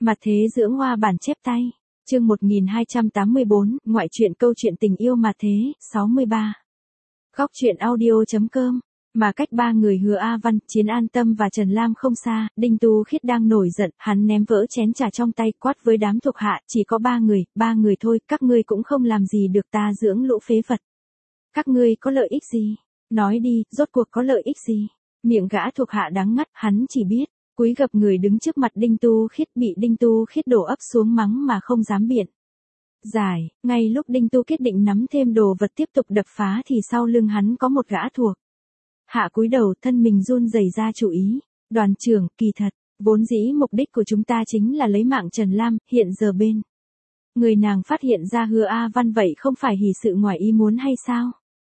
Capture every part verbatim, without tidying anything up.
Mặt thế dưỡng hoa bản chép tay. Chương một nghìn hai trăm tám mươi bốn, ngoại truyện câu chuyện tình yêu mặt thế, sáu mươi ba. Góc truyện audio.com. Mà cách ba người Hứa A Văn, Chiến An Tâm và Trần Lam không xa, Đinh Tu Khiết đang nổi giận, hắn ném vỡ chén trà trong tay, quát với đám thuộc hạ, chỉ có ba người, ba người thôi, các ngươi cũng không làm gì được ta dưỡng lũ phế vật. Các ngươi có lợi ích gì? Nói đi, rốt cuộc có lợi ích gì? Miệng gã thuộc hạ đắng ngắt, hắn chỉ biết cúi gập người đứng trước mặt Đinh Tu Khiết, bị Đinh Tu Khiết đổ ấp xuống mắng mà không dám biện giải. Ngay lúc Đinh Tu Khiết định nắm thêm đồ vật tiếp tục đập phá thì sau lưng hắn có một gã thuộc hạ cúi đầu, thân mình run rẩy ra chủ ý. Đoàn trưởng, kỳ thật, vốn dĩ mục đích của chúng ta chính là lấy mạng Trần Lam, hiện giờ bên người nàng phát hiện ra Hứa A Văn, vậy không phải hỉ sự ngoài ý muốn hay sao?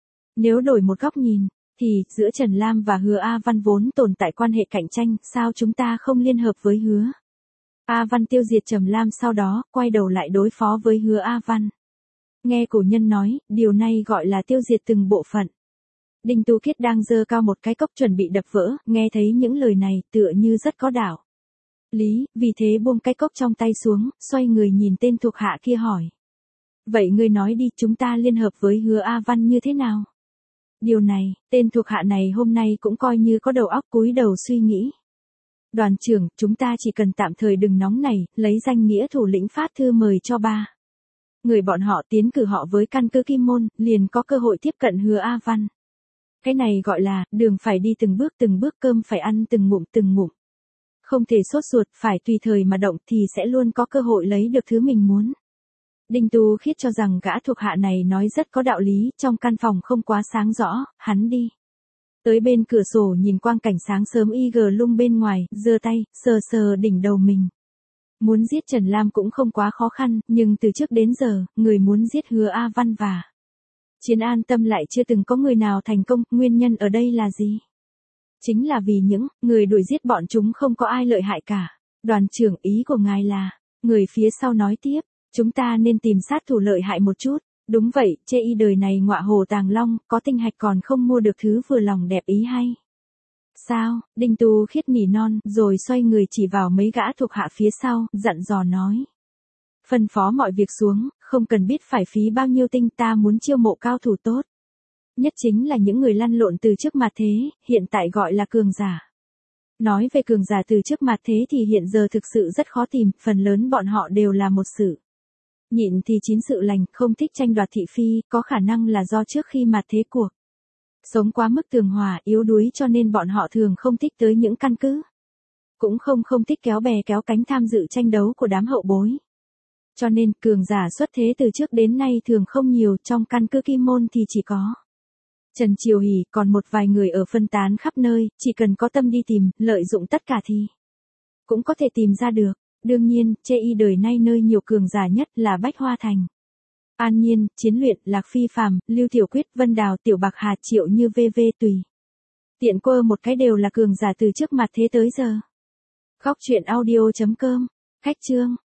Nếu đổi một góc nhìn, thì giữa Trần Lam và Hứa A Văn vốn tồn tại quan hệ cạnh tranh, sao chúng ta không liên hợp với Hứa A Văn tiêu diệt Trầm Lam, sau đó quay đầu lại đối phó với Hứa A Văn. Nghe cổ nhân nói, điều này gọi là tiêu diệt từng bộ phận. Đinh Tu Khiết đang giơ cao một cái cốc chuẩn bị đập vỡ, nghe thấy những lời này tựa như rất có đạo lý, vì thế buông cái cốc trong tay xuống, xoay người nhìn tên thuộc hạ kia hỏi. Vậy ngươi nói đi, chúng ta liên hợp với Hứa A Văn như thế nào? Điều này, tên thuộc hạ này hôm nay cũng coi như có đầu óc, cúi đầu suy nghĩ. Đoàn trưởng, chúng ta chỉ cần tạm thời đừng nóng nảy, lấy danh nghĩa thủ lĩnh phát thư mời cho ba người bọn họ, tiến cử họ với căn cứ Kim Môn, liền có cơ hội tiếp cận Hứa A Văn. Cái này gọi là, đường phải đi từng bước từng bước, cơm phải ăn từng ngụm từng ngụm. Không thể sốt ruột, phải tùy thời mà động thì sẽ luôn có cơ hội lấy được thứ mình muốn. Đinh Tu Khiết cho rằng gã thuộc hạ này nói rất có đạo lý, trong căn phòng không quá sáng rõ, hắn đi tới bên cửa sổ nhìn quang cảnh sáng sớm y gờ lung bên ngoài, giơ tay, sờ sờ đỉnh đầu mình. Muốn giết Trần Lam cũng không quá khó khăn, nhưng từ trước đến giờ, người muốn giết Hứa A Văn và Chiến An Tâm lại chưa từng có người nào thành công, nguyên nhân ở đây là gì? Chính là vì những người đuổi giết bọn chúng không có ai lợi hại cả. Đoàn trưởng, ý của ngài là, người phía sau nói tiếp, chúng ta nên tìm sát thủ lợi hại một chút. Đúng vậy, chê y đời này ngọa hồ tàng long, có tinh hạch còn không mua được thứ vừa lòng đẹp ý hay. Sao? Đinh Tu Khiết nỉ non, rồi xoay người chỉ vào mấy gã thuộc hạ phía sau, dặn dò nói. Phân phó mọi việc xuống, không cần biết phải phí bao nhiêu tinh, ta muốn chiêu mộ cao thủ tốt. Nhất chính là những người lăn lộn từ trước mặt thế, hiện tại gọi là cường giả. Nói về cường giả từ trước mặt thế thì hiện giờ thực sự rất khó tìm, phần lớn bọn họ đều là một sự nhịn thì chín sự lành, không thích tranh đoạt thị phi, có khả năng là do trước khi mặt thế cuộc sống quá mức tường hòa, yếu đuối cho nên bọn họ thường không thích tới những căn cứ. Cũng không không thích kéo bè kéo cánh tham dự tranh đấu của đám hậu bối. Cho nên, cường giả xuất thế từ trước đến nay thường không nhiều, trong căn cứ Kim Môn thì chỉ có Trần Triều Hỷ, còn một vài người ở phân tán khắp nơi, chỉ cần có tâm đi tìm, lợi dụng tất cả thì cũng có thể tìm ra được. Đương nhiên, chê y đời nay nơi nhiều cường giả nhất là Bách Hoa Thành, An Nhiên, Chiến Luyện, Lạc Phi Phàm, Lưu Tiểu Quyết, Vân Đào, Tiểu Bạc Hà, Triệu Như vê vê tùy tiện quơ một cái đều là cường giả từ trước mặt thế tới giờ. Góc truyện audio.com. Khách chương.